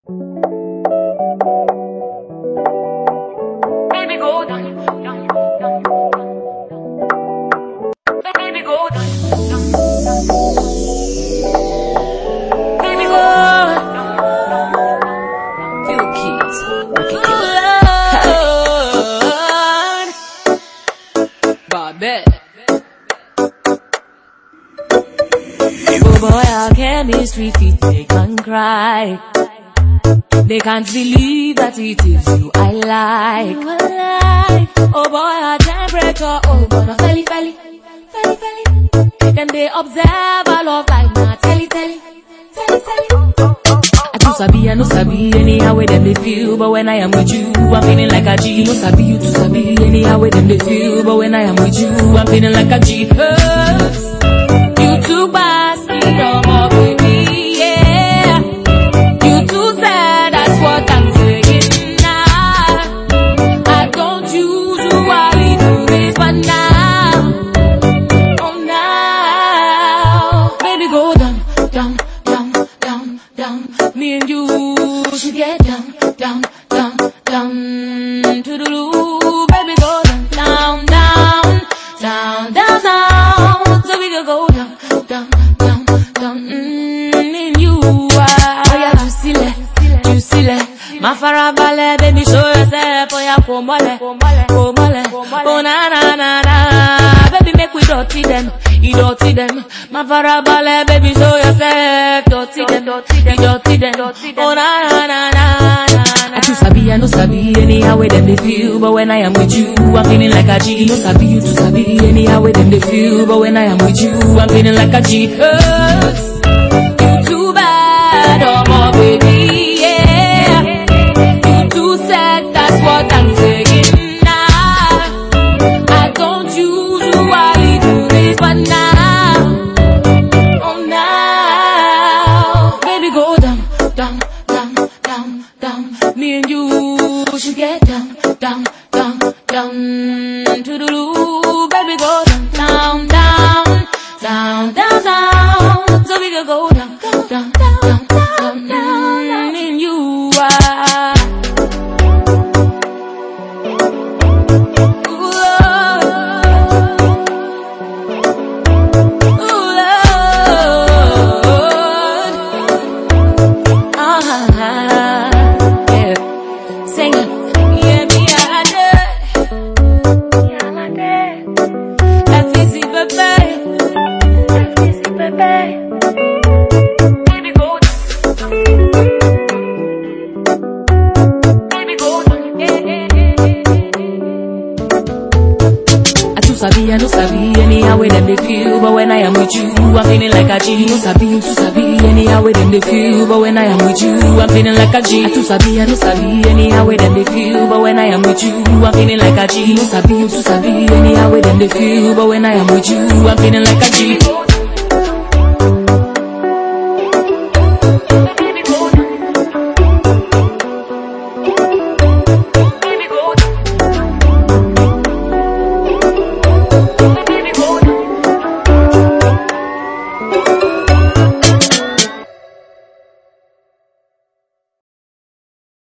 Baby, go down, down, down, down. Baby, go down, down, down. Baby, go down, down, down. Few kids, wicked killer. Barbette. Oh boy, our chemistry fit, they can cry. They can't believe that it is you I like. Oh boy, our temperature, oh boy, my felly. Then they observe our love like na telly. I no sabi, anyhow way them they feel, but when I am with you, I'm feeling like a G. No sabi, you to sabi, anyhow way them they feel, but when I am with you, I'm feeling like a G. You too fast, no more baby, yeah. You too sad, that's what I'm saying now. I don't usually do this, but now, oh now, baby go down. Me and you should get down to the loo, baby go down. So we can go down. Me and you are. Oh yeah, juicy le. Ma farabale, baby show yourself. Oh yeah, komole. Oh na. Baby make we dirty them. Ma farabale, baby show yourself. Dirty them. Oh na. I no sabi, anyhow way them they feel, but when I am with you, I'm feeling like a G. No sabi, you to sabi, anyhow way them they feel, but when I am with you, I'm feeling like a G. You too bad, oh my baby, yeah. You too sad, that's what I'm saying now. I don't usually do this, but now, oh now, baby go down. Me and you should get down to the loo, baby go down. So we can go down. Me and you are. I no sabi, anyhow way them they feel, but when I am with you, I'm feeling like a G. No sabi, you to sabi, anyhow way them they feel, but when I am with you, I'm feeling like a G. I no sabi, anyhow way them they feel, but when I am with you, I'm feeling like a G. No sabi, you to sabi, anyhow way them they feel, but when I am with you, I'm feeling like a G.